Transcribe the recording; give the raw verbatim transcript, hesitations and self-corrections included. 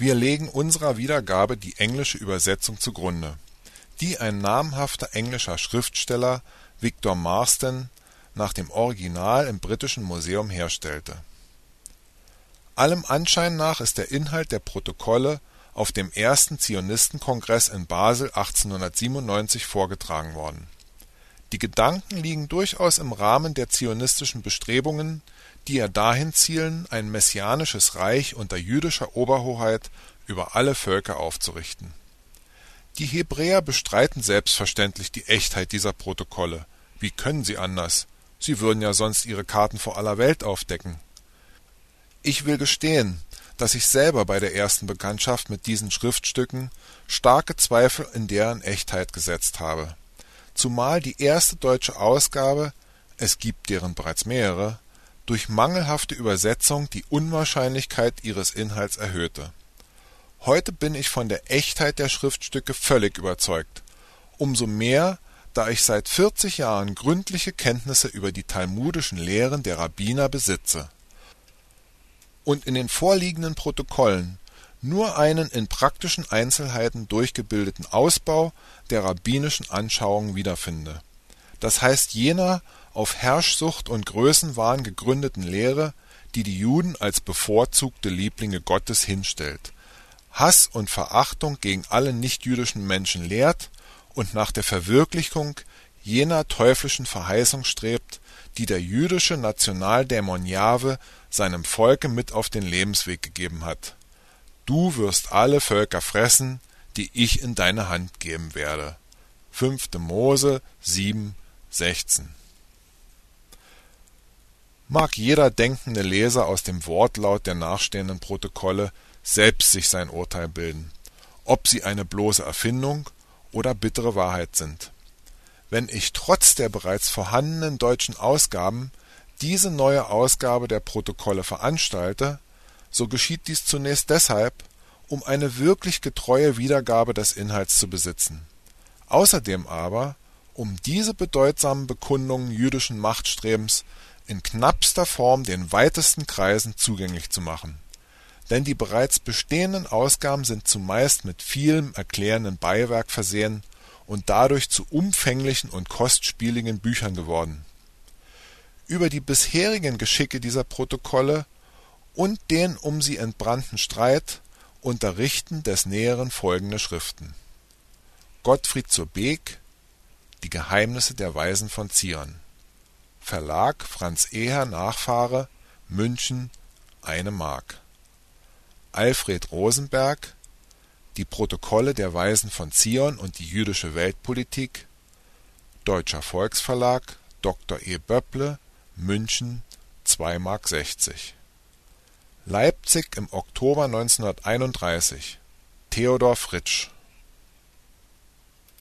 Wir legen unserer Wiedergabe die englische Übersetzung zugrunde, die ein namhafter englischer Schriftsteller, Victor Marsden, nach dem Original im Britischen Museum herstellte. Allem Anschein nach ist der Inhalt der Protokolle auf dem ersten Zionistenkongress in Basel achtzehnhundertsiebenundneunzig vorgetragen worden. Die Gedanken liegen durchaus im Rahmen der zionistischen Bestrebungen, die ja dahin zielen, ein messianisches Reich unter jüdischer Oberhoheit über alle Völker aufzurichten. Die Hebräer bestreiten selbstverständlich die Echtheit dieser Protokolle. Wie können sie anders? Sie würden ja sonst ihre Karten vor aller Welt aufdecken. Ich will gestehen, dass ich selber bei der ersten Bekanntschaft mit diesen Schriftstücken starke Zweifel in deren Echtheit gesetzt habe, zumal die erste deutsche Ausgabe, es gibt deren bereits mehrere, durch mangelhafte Übersetzung die Unwahrscheinlichkeit ihres Inhalts erhöhte. Heute bin ich von der Echtheit der Schriftstücke völlig überzeugt, umso mehr, da ich seit vierzig Jahren gründliche Kenntnisse über die talmudischen Lehren der Rabbiner besitze und in den vorliegenden Protokollen nur einen in praktischen Einzelheiten durchgebildeten Ausbau der rabbinischen Anschauungen wiederfinde, das heißt jener auf Herrschsucht und Größenwahn gegründeten Lehre, die die Juden als bevorzugte Lieblinge Gottes hinstellt, Hass und Verachtung gegen alle nichtjüdischen Menschen lehrt und nach der Verwirklichung jener teuflischen Verheißung strebt, die der jüdische Nationaldämon Jahwe seinem Volke mit auf den Lebensweg gegeben hat. Du wirst alle Völker fressen, die ich in deine Hand geben werde. fünfte Mose sieben, sechzehn. Mag jeder denkende Leser aus dem Wortlaut der nachstehenden Protokolle selbst sich sein Urteil bilden, ob sie eine bloße Erfindung oder bittere Wahrheit sind. Wenn ich trotz der bereits vorhandenen deutschen Ausgaben diese neue Ausgabe der Protokolle veranstalte, so geschieht dies zunächst deshalb, um eine wirklich getreue Wiedergabe des Inhalts zu besitzen. Außerdem aber, um diese bedeutsamen Bekundungen jüdischen Machtstrebens in knappster Form den weitesten Kreisen zugänglich zu machen. Denn die bereits bestehenden Ausgaben sind zumeist mit vielem erklärenden Beiwerk versehen und dadurch zu umfänglichen und kostspieligen Büchern geworden. Über die bisherigen Geschicke dieser Protokolle und den um sie entbrannten Streit unterrichten des Näheren folgende Schriften: Gottfried zur Beek, Die Geheimnisse der Weisen von Zion, Verlag Franz Eher Nachfahre, München, eine Mark. Alfred Rosenberg, Die Protokolle der Weisen von Zion und die jüdische Weltpolitik, Deutscher Volksverlag, Doktor E. Böpple, München, zwei Mark sechzig. Leipzig im Oktober neunzehnhunderteinunddreißig, Theodor Fritsch.